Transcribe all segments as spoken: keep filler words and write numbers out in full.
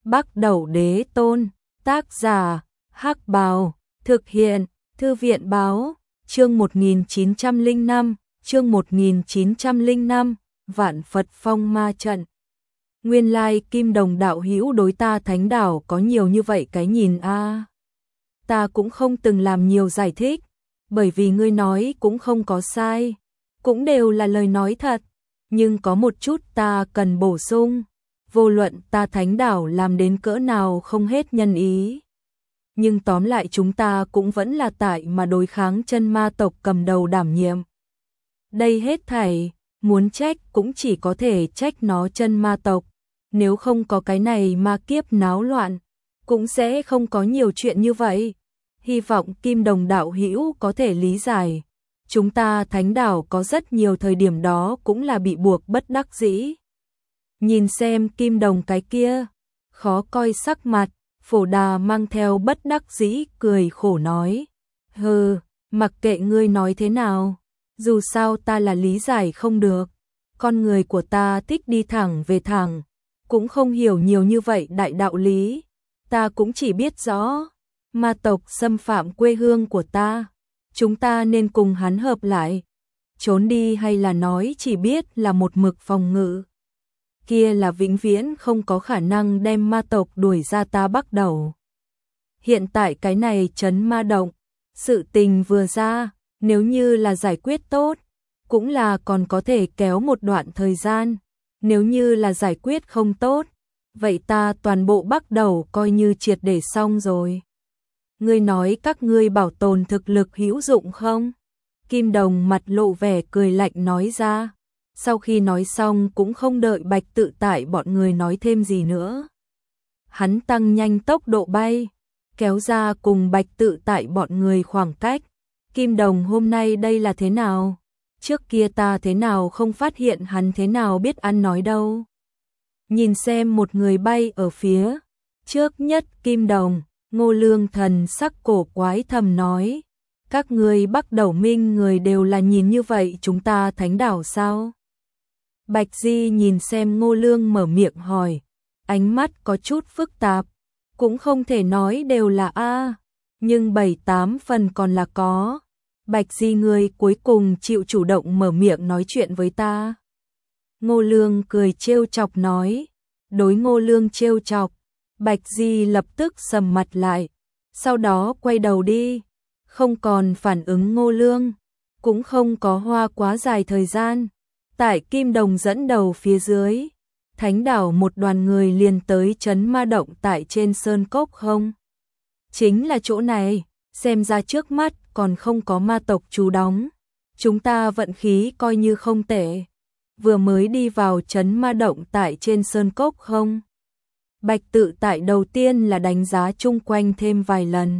Bắc Đẩu Đế Tôn, tác giả, Hắc Bào, thực hiện, Thư viện báo, chương một nghìn chín trăm lẻ năm, chương một nghìn chín trăm lẻ năm, Vạn Phật Phong Ma Trận. Nguyên lai Kim Đồng đạo hữu đối ta Thánh Đảo có nhiều như vậy cái nhìn a. À. Ta cũng không từng làm nhiều giải thích, bởi vì ngươi nói cũng không có sai, cũng đều là lời nói thật, nhưng có một chút ta cần bổ sung, vô luận ta Thánh Đảo làm đến cỡ nào không hết nhân ý. Nhưng tóm lại chúng ta cũng vẫn là tại mà đối kháng chân ma tộc cầm đầu đảm nhiệm. Đây hết thảy, muốn trách cũng chỉ có thể trách nó chân ma tộc, nếu không có cái này ma kiếp náo loạn, cũng sẽ không có nhiều chuyện như vậy. Hy vọng Kim Đồng đạo hữu có thể lý giải, chúng ta Thánh Đảo có rất nhiều thời điểm đó cũng là bị buộc bất đắc dĩ. Nhìn xem Kim Đồng cái kia, khó coi sắc mặt, Phổ Đà mang theo bất đắc dĩ cười khổ nói, hừ, mặc kệ ngươi nói thế nào, dù sao ta là lý giải không được, con người của ta thích đi thẳng về thẳng, cũng không hiểu nhiều như vậy đại đạo lý, ta cũng chỉ biết rõ, ma tộc xâm phạm quê hương của ta, chúng ta nên cùng hắn hợp lại, trốn đi hay là nói chỉ biết là một mực phòng ngự. Kia là vĩnh viễn không có khả năng đem ma tộc đuổi ra ta Bắc Đẩu. Hiện tại cái này trấn ma động, sự tình vừa ra, nếu như là giải quyết tốt, cũng là còn có thể kéo một đoạn thời gian, nếu như là giải quyết không tốt, vậy ta toàn bộ Bắc Đẩu coi như triệt để xong rồi. Ngươi nói các ngươi bảo tồn thực lực hữu dụng không? Kim Đồng mặt lộ vẻ cười lạnh nói ra. Sau khi nói xong cũng không đợi Bạch Tự Tại bọn người nói thêm gì nữa. Hắn tăng nhanh tốc độ bay, kéo ra cùng Bạch Tự Tại bọn người khoảng cách. Kim Đồng hôm nay đây là thế nào? Trước kia ta thế nào không phát hiện hắn thế nào biết ăn nói đâu. Nhìn xem một người bay ở phía trước nhất Kim Đồng, Ngô Lương Thần sắc cổ quái thầm nói. Các người Bắc Đẩu Minh người đều là nhìn như vậy chúng ta Thánh Đảo sao? Bạch Di nhìn xem Ngô Lương mở miệng hỏi, ánh mắt có chút phức tạp, cũng không thể nói đều là A, nhưng bảy tám phần còn là có. Bạch Di người cuối cùng chịu chủ động mở miệng nói chuyện với ta. Ngô Lương cười trêu chọc nói, đối Ngô Lương trêu chọc, Bạch Di lập tức sầm mặt lại, sau đó quay đầu đi, không còn phản ứng Ngô Lương, cũng không có hoa quá dài thời gian. Tại Kim Đồng dẫn đầu phía dưới, Thánh Đảo một đoàn người liền tới trấn ma động tại trên sơn cốc không. Chính là chỗ này, xem ra trước mắt còn không có ma tộc trú đóng. Chúng ta vận khí coi như không tệ. Vừa mới đi vào trấn ma động tại trên sơn cốc không. Bạch Tự Tại đầu tiên là đánh giá chung quanh thêm vài lần.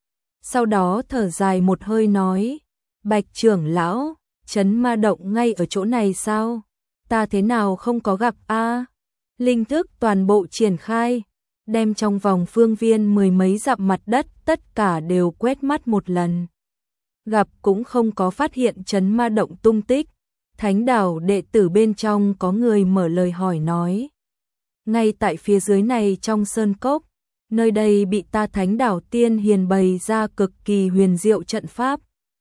Sau đó thở dài một hơi nói, Bạch trưởng lão, trấn ma động ngay ở chỗ này sao? Ta thế nào không có gặp a? À? Linh thức toàn bộ triển khai, đem trong vòng phương viên mười mấy dặm mặt đất tất cả đều quét mắt một lần. Gặp cũng không có phát hiện trấn ma động tung tích. Thánh Đảo đệ tử bên trong có người mở lời hỏi nói. Ngay tại phía dưới này trong sơn cốc, nơi đây bị ta Thánh Đảo tiên hiền bày ra cực kỳ huyền diệu trận pháp.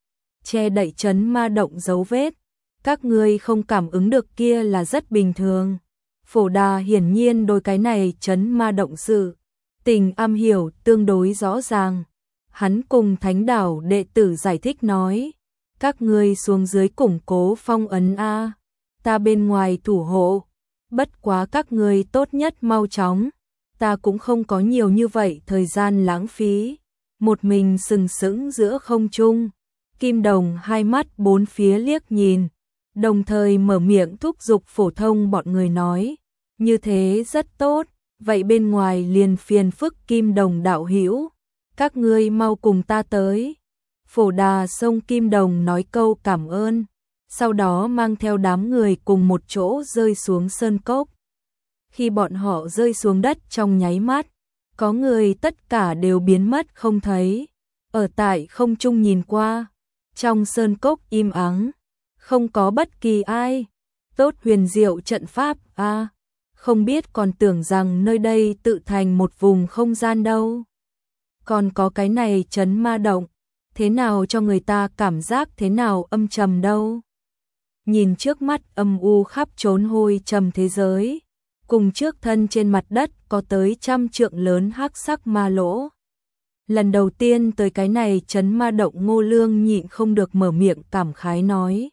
Che đậy trấn ma động dấu vết, các ngươi không cảm ứng được kia là rất bình thường. Phổ Đà hiển nhiên đôi cái này trấn ma động sự tình am hiểu tương đối rõ ràng. Hắn cùng Thánh Đảo đệ tử giải thích nói, các ngươi xuống dưới củng cố phong ấn a, ta bên ngoài thủ hộ, bất quá các ngươi tốt nhất mau chóng, ta cũng không có nhiều như vậy thời gian lãng phí. Một mình sừng sững giữa không trung. Kim Đồng hai mắt bốn phía liếc nhìn, đồng thời mở miệng thúc giục phổ thông bọn người nói, như thế rất tốt, vậy bên ngoài liền phiền phức Kim Đồng đạo hữu, các ngươi mau cùng ta tới. Phổ Đà xông Kim Đồng nói câu cảm ơn, sau đó mang theo đám người cùng một chỗ rơi xuống sơn cốc. Khi bọn họ rơi xuống đất trong nháy mắt, có người tất cả đều biến mất không thấy, ở tại không trung nhìn qua. Trong sơn cốc im ắng, không có bất kỳ ai. Tốt huyền diệu trận pháp a, à, không biết còn tưởng rằng nơi đây tự thành một vùng không gian đâu. Còn có cái này trấn ma động, thế nào cho người ta cảm giác thế nào âm trầm đâu. Nhìn trước mắt âm u khắp trốn hôi trầm thế giới, cùng trước thân trên mặt đất có tới trăm trượng lớn hắc sắc ma lỗ. Lần đầu tiên tới cái này trấn ma động, Ngô Lương nhịn không được mở miệng cảm khái nói.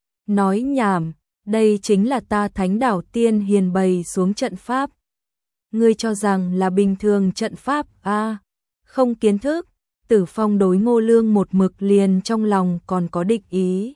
Nói nhảm, đây chính là ta Thánh Đảo Tiên Hiền bày xuống trận pháp. Ngươi cho rằng là bình thường trận pháp a à, không kiến thức. Tử Phong đối Ngô Lương một mực liền trong lòng còn có địch ý.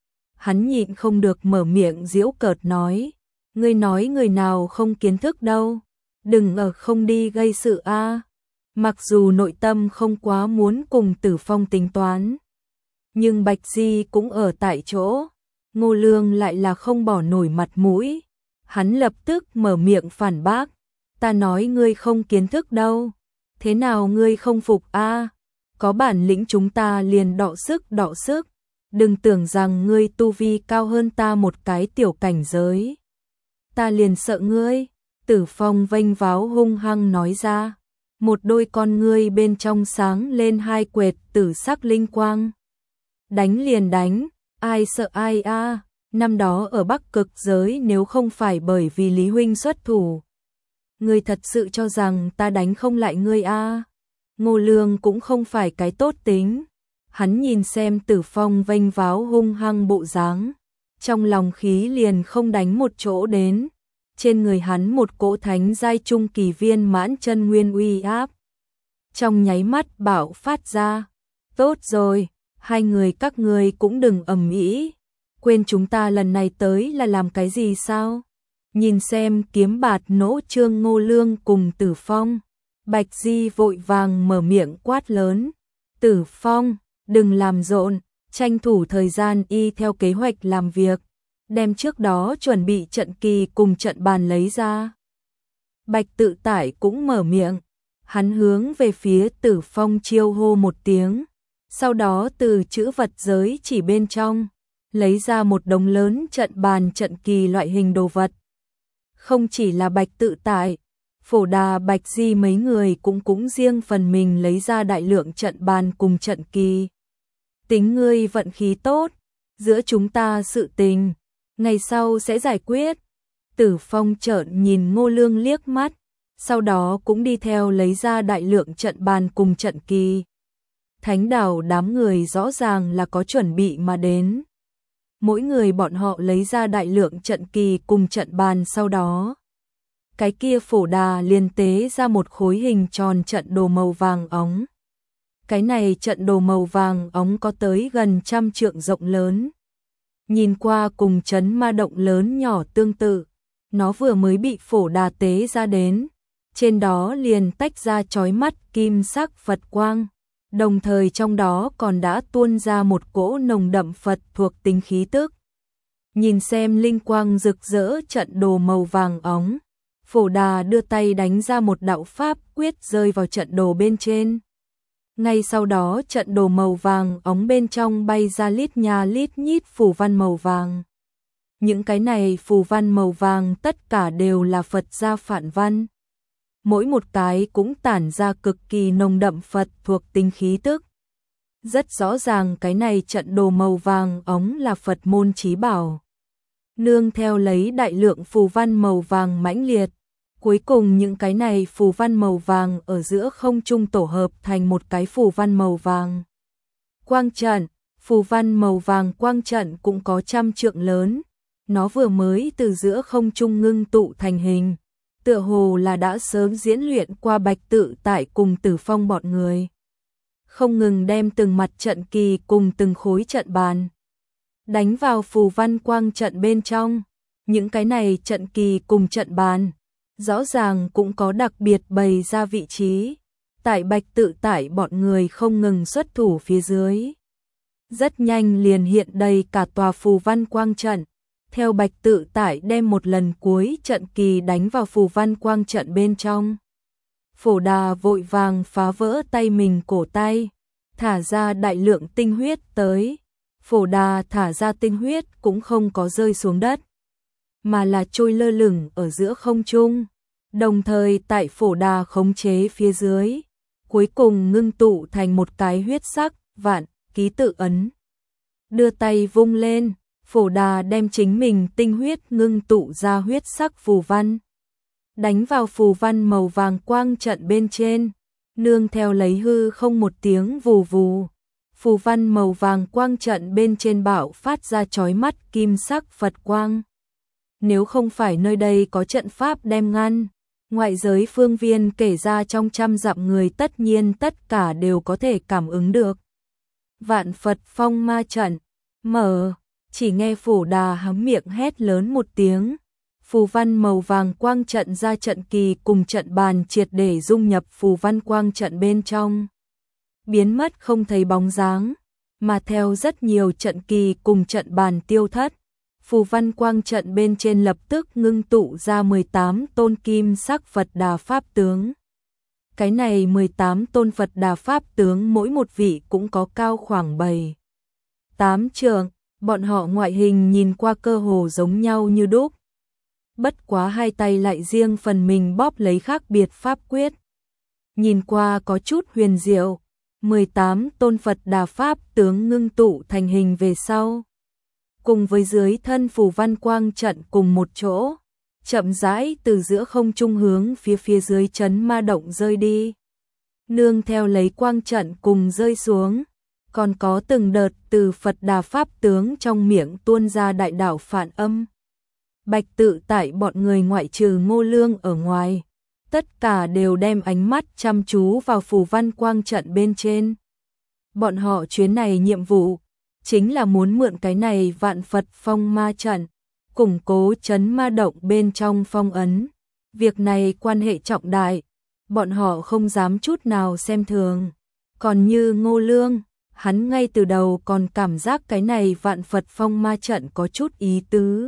Hắn nhịn không được mở miệng giễu cợt nói. Ngươi nói người nào không kiến thức đâu, đừng ở không đi gây sự a. À. Mặc dù nội tâm không quá muốn cùng Tử Phong tính toán, nhưng Bạch Di cũng ở tại chỗ, Ngô Lương lại là không bỏ nổi mặt mũi. Hắn lập tức mở miệng phản bác, ta nói ngươi không kiến thức đâu, thế nào ngươi không phục a? À? Có bản lĩnh chúng ta liền đọ sức đọ sức, đừng tưởng rằng ngươi tu vi cao hơn ta một cái tiểu cảnh giới. Ta liền sợ ngươi, Tử Phong vênh váo hung hăng nói ra, một đôi con ngươi bên trong sáng lên hai quệt tử sắc linh quang. Đánh liền đánh, ai sợ ai a? À? Năm đó ở Bắc Cực giới nếu không phải bởi vì Lý huynh xuất thủ, ngươi thật sự cho rằng ta đánh không lại ngươi a? À? Ngô Lương cũng không phải cái tốt tính, hắn nhìn xem Tử Phong vênh váo hung hăng bộ dáng, trong lòng khí liền không đánh một chỗ đến. Trên người hắn một cỗ thánh giai trung kỳ viên mãn chân nguyên uy áp, trong nháy mắt bạo phát ra. Tốt rồi, hai người các ngươi cũng đừng ầm ĩ, quên chúng ta lần này tới là làm cái gì sao? Nhìn xem kiếm bạt nỗ trương Ngô Lương cùng Tử Phong, Bạch Di vội vàng mở miệng quát lớn. Tử Phong, đừng làm rộn, tranh thủ thời gian y theo kế hoạch làm việc, đem trước đó chuẩn bị trận kỳ cùng trận bàn lấy ra. Bạch Tự Tải cũng mở miệng, hắn hướng về phía Tử Phong chiêu hô một tiếng, sau đó từ chữ vật giới chỉ bên trong lấy ra một đống lớn trận bàn trận kỳ loại hình đồ vật. Không chỉ là Bạch Tự Tải, Phổ Đà, Bạch Di mấy người cũng cũng riêng phần mình lấy ra đại lượng trận bàn cùng trận kỳ. Tính ngươi vận khí tốt, giữa chúng ta sự tình ngày sau sẽ giải quyết. Tử Phong trợn nhìn Ngô Lương liếc mắt, sau đó cũng đi theo lấy ra đại lượng trận bàn cùng trận kỳ. Thánh Đảo đám người rõ ràng là có chuẩn bị mà đến. Mỗi người bọn họ lấy ra đại lượng trận kỳ cùng trận bàn, sau đó cái kia Phổ Đà liền tế ra một khối hình tròn trận đồ màu vàng óng. Cái này trận đồ màu vàng óng có tới gần trăm trượng rộng lớn. Nhìn qua cùng trấn ma động lớn nhỏ tương tự, nó vừa mới bị Phổ Đà tế ra đến, trên đó liền tách ra chói mắt kim sắc Phật quang, đồng thời trong đó còn đã tuôn ra một cỗ nồng đậm Phật thuộc tính khí tức. Nhìn xem linh quang rực rỡ trận đồ màu vàng óng, Phổ Đà đưa tay đánh ra một đạo pháp quyết rơi vào trận đồ bên trên. Ngay sau đó trận đồ màu vàng óng bên trong bay ra lít nha lít nhít phù văn màu vàng. Những cái này phù văn màu vàng tất cả đều là Phật gia phản văn. Mỗi một cái cũng tản ra cực kỳ nồng đậm Phật thuộc tính khí tức. Rất rõ ràng cái này trận đồ màu vàng óng là Phật môn chí bảo. Nương theo lấy đại lượng phù văn màu vàng mãnh liệt. Cuối cùng những cái này phù văn màu vàng ở giữa không trung tổ hợp thành một cái phù văn màu vàng. Quang trận, phù văn màu vàng quang trận cũng có trăm trượng lớn. Nó vừa mới từ giữa không trung ngưng tụ thành hình, tựa hồ là đã sớm diễn luyện qua Bạch Tự Tại cùng Tử Phong bọn người. Không ngừng đem từng mặt trận kỳ cùng từng khối trận bàn đánh vào phù văn quang trận bên trong. Những cái này trận kỳ cùng trận bàn rõ ràng cũng có đặc biệt bày ra vị trí, tại Bạch Tự Tại bọn người không ngừng xuất thủ phía dưới. Rất nhanh liền hiện đầy cả tòa phù văn quang trận, theo Bạch Tự Tại đem một lần cuối trận kỳ đánh vào phù văn quang trận bên trong. Phổ Đà vội vàng phá vỡ tay mình cổ tay, thả ra đại lượng tinh huyết tới. Phổ Đà thả ra tinh huyết cũng không có rơi xuống đất, mà là trôi lơ lửng ở giữa không trung, đồng thời tại phổ đà khống chế phía dưới, cuối cùng ngưng tụ thành một cái huyết sắc vạn ký tự ấn. Đưa tay vung lên, phổ đà đem chính mình tinh huyết ngưng tụ ra huyết sắc phù văn, đánh vào phù văn màu vàng quang trận bên trên, nương theo lấy hư không một tiếng vù vù. Phù văn màu vàng quang trận bên trên bạo phát ra chói mắt kim sắc Phật quang. Nếu không phải nơi đây có trận pháp đem ngăn, ngoại giới phương viên kể ra trong trăm dặm người tất nhiên tất cả đều có thể cảm ứng được. Vạn Phật phong ma trận, mở, chỉ nghe phổ đà há miệng hét lớn một tiếng. Phù văn màu vàng quang trận ra trận kỳ cùng trận bàn triệt để dung nhập phù văn quang trận bên trong. Biến mất không thấy bóng dáng, mà theo rất nhiều trận kỳ cùng trận bàn tiêu thất, phù văn quang trận bên trên lập tức ngưng tụ ra mười tám tôn kim sắc Phật Đà Pháp tướng. Cái này mười tám tôn Phật Đà Pháp tướng mỗi một vị cũng có cao khoảng bảy, tám trượng, bọn họ ngoại hình nhìn qua cơ hồ giống nhau như đúc. Bất quá hai tay lại riêng phần mình bóp lấy khác biệt pháp quyết. Nhìn qua có chút huyền diệu. mười tám tôn Phật Đà Pháp tướng ngưng tụ thành hình về sau, cùng với dưới thân phù văn quang trận cùng một chỗ, chậm rãi từ giữa không trung hướng phía phía dưới chấn ma động rơi đi. Nương theo lấy quang trận cùng rơi xuống, còn có từng đợt từ Phật Đà Pháp tướng trong miệng tuôn ra đại đạo phản âm. Bạch tự tại bọn người ngoại trừ Ngô Lương ở ngoài, tất cả đều đem ánh mắt chăm chú vào phù văn quang trận bên trên. Bọn họ chuyến này nhiệm vụ, chính là muốn mượn cái này vạn Phật phong ma trận, củng cố chấn ma động bên trong phong ấn. Việc này quan hệ trọng đại, bọn họ không dám chút nào xem thường. Còn như Ngô Lương, hắn ngay từ đầu còn cảm giác cái này vạn Phật phong ma trận có chút ý tứ.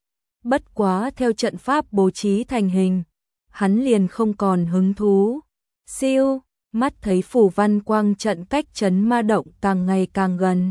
Bất quá theo trận pháp bố trí thành hình, hắn liền không còn hứng thú. Siêu, mắt thấy phù văn quang trận cách chấn ma động càng ngày càng gần.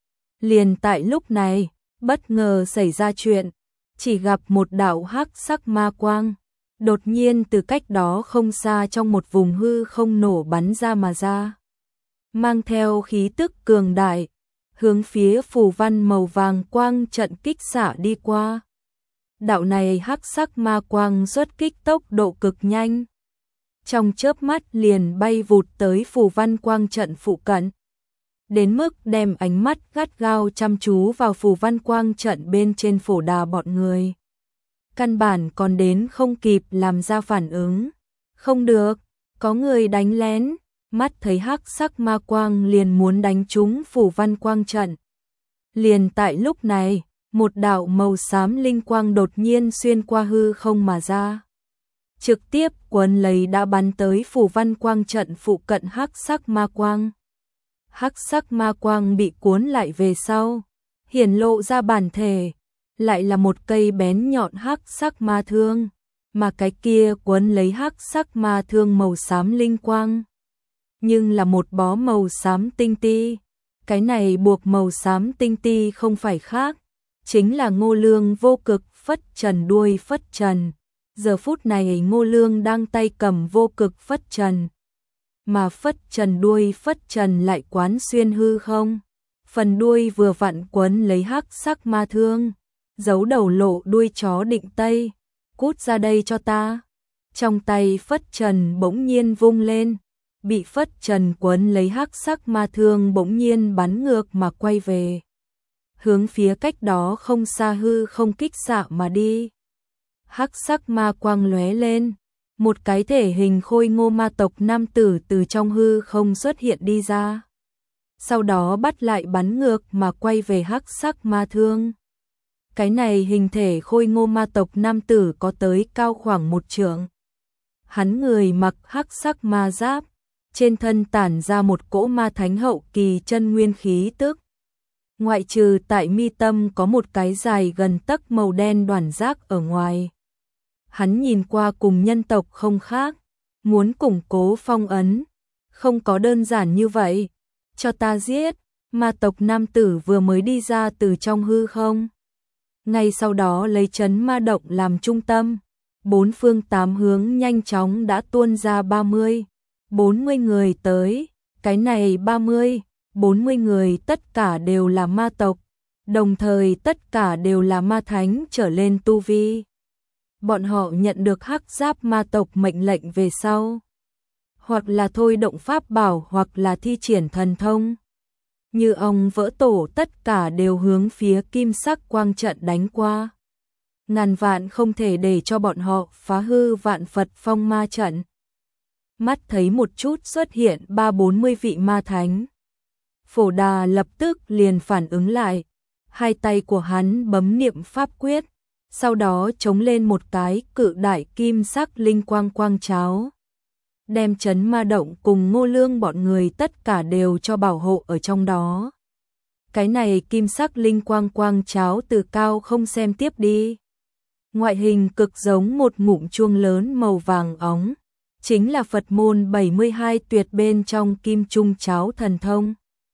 Liền tại lúc này, bất ngờ xảy ra chuyện, chỉ gặp một đạo hắc sắc ma quang, đột nhiên từ cách đó không xa trong một vùng hư không nổ bắn ra mà ra. Mang theo khí tức cường đại, hướng phía phù văn màu vàng quang trận kích xạ đi qua. Đạo này hắc sắc ma quang xuất kích tốc độ cực nhanh. Trong chớp mắt liền bay vụt tới phù văn quang trận phụ cận. Đến mức đem ánh mắt gắt gao chăm chú vào phù văn quang trận bên trên phổ đà bọn người. Căn bản còn đến không kịp làm ra phản ứng. Không được, có người đánh lén, mắt thấy hắc sắc ma quang liền muốn đánh trúng phù văn quang trận. Liền tại lúc này, một đạo màu xám linh quang đột nhiên xuyên qua hư không mà ra. Trực tiếp quấn lấy đã bắn tới phù văn quang trận phụ cận hắc sắc ma quang. Hắc sắc ma quang bị cuốn lại về sau, hiển lộ ra bản thể, lại là một cây bén nhọn hắc sắc ma thương, mà cái kia quấn lấy hắc sắc ma thương màu xám linh quang. Nhưng là một bó màu xám tinh ti, cái này buộc màu xám tinh ti không phải khác, chính là Ngô Lương vô cực phất trần đuôi phất trần. Giờ phút này Ngô Lương đang tay cầm vô cực phất trần, mà phất trần đuôi phất trần lại quán xuyên hư không. Phần đuôi vừa vặn quấn lấy hắc sắc ma thương, giấu đầu lộ đuôi chó định tây, cút ra đây cho ta. Trong tay phất trần bỗng nhiên vung lên, bị phất trần quấn lấy hắc sắc ma thương bỗng nhiên bắn ngược mà quay về. Hướng phía cách đó không xa hư không kích xạ mà đi. Hắc sắc ma quang lóe lên, một cái thể hình khôi ngô ma tộc nam tử từ trong hư không xuất hiện đi ra. Sau đó bắt lại bắn ngược mà quay về hắc sắc ma thương. Cái này hình thể khôi ngô ma tộc nam tử có tới cao khoảng một trượng. Hắn người mặc hắc sắc ma giáp, trên thân tản ra một cỗ ma thánh hậu kỳ chân nguyên khí tức. Ngoại trừ tại mi tâm có một cái dài gần tấc màu đen đoàn giác ở ngoài. Hắn nhìn qua cùng nhân tộc không khác, muốn củng cố phong ấn, không có đơn giản như vậy. Cho ta giết, ma tộc nam tử vừa mới đi ra từ trong hư không. Ngay sau đó lấy trấn ma động làm trung tâm, bốn phương tám hướng nhanh chóng đã tuôn ra ba mươi, bốn mươi người tới, cái này ba mươi, bốn mươi người tất cả đều là ma tộc, đồng thời tất cả đều là ma thánh trở lên tu vi. Bọn họ nhận được hắc giáp ma tộc mệnh lệnh về sau, hoặc là thôi động pháp bảo hoặc là thi triển thần thông. Như ong vỡ tổ, tất cả đều hướng phía kim sắc quang trận đánh qua. Ngàn vạn không thể để cho bọn họ phá hư vạn Phật phong ma trận. Mắt thấy một chút xuất hiện ba bốn mươi vị ma thánh. Phổ Đà lập tức liền phản ứng lại. Hai tay của hắn bấm niệm pháp quyết. Sau đó chống lên một cái cự đại kim sắc linh quang quang cháo. Đem trấn ma động cùng Ngô Lương bọn người tất cả đều cho bảo hộ ở trong đó. Cái này kim sắc linh quang quang cháo từ cao không xem tiếp đi. Ngoại hình cực giống một ngụm chuông lớn màu vàng óng, chính là Phật môn bảy mươi hai tuyệt bên trong kim trung cháo thần thông.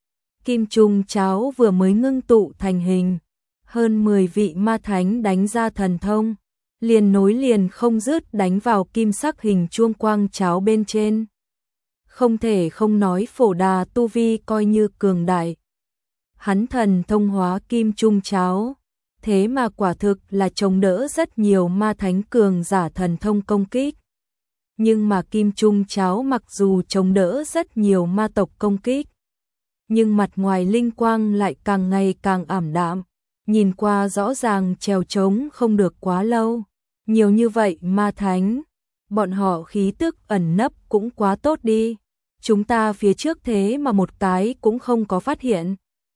Kim trung cháo vừa mới ngưng tụ thành hình, hơn mười vị ma thánh đánh ra thần thông, liền nối liền không dứt đánh vào kim sắc hình chuông quang cháo bên trên. Không thể không nói Phổ Đà tu vi coi như cường đại. Hắn thần thông hóa kim trung cháo, thế mà quả thực là chống đỡ rất nhiều ma thánh cường giả thần thông công kích. Nhưng mà kim trung cháo mặc dù chống đỡ rất nhiều ma tộc công kích, nhưng mặt ngoài linh quang lại càng ngày càng ảm đạm, nhìn qua rõ ràng trèo trống không được quá lâu. Nhiều như vậy ma thánh, bọn họ khí tức ẩn nấp cũng quá tốt đi. Chúng ta phía trước thế mà một cái cũng không có phát hiện.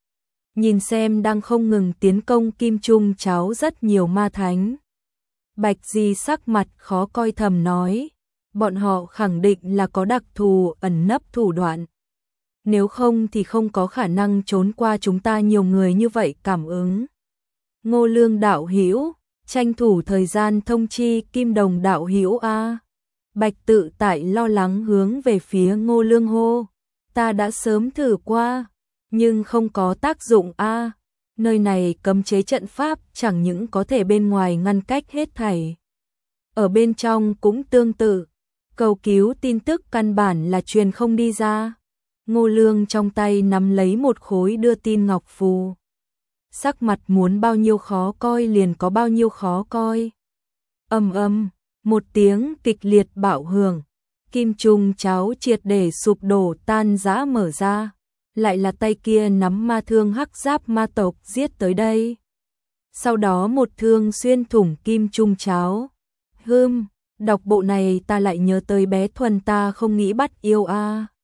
Nhìn xem đang không ngừng tiến công kim trung cháo rất nhiều ma thánh. Bạch Di sắc mặt khó coi thầm nói, bọn họ khẳng định là có đặc thù ẩn nấp thủ đoạn. Nếu không thì không có khả năng trốn qua chúng ta nhiều người như vậy cảm ứng. Ngô Lương đạo hữu, tranh thủ thời gian thông chi Kim Đồng đạo hữu a. Bạch Tự Tại lo lắng hướng về phía Ngô Lương hô, ta đã sớm thử qua, nhưng không có tác dụng a. Nơi này cấm chế trận pháp chẳng những có thể bên ngoài ngăn cách hết thảy, ở bên trong cũng tương tự, cầu cứu tin tức căn bản là truyền không đi ra. Ngô Lương trong tay nắm lấy một khối đưa tin ngọc phù, sắc mặt muốn bao nhiêu khó coi liền có bao nhiêu khó coi. Ầm ầm, một tiếng kịch liệt bạo hưởng, kim trung cháo triệt để sụp đổ tan rã mở ra, lại là tay kia nắm ma thương hắc giáp ma tộc giết tới đây. Sau đó một thương xuyên thủng kim trung cháo. Hừm, đọc bộ này ta lại nhớ tới bé Thuần ta không nghĩ bắt yêu a.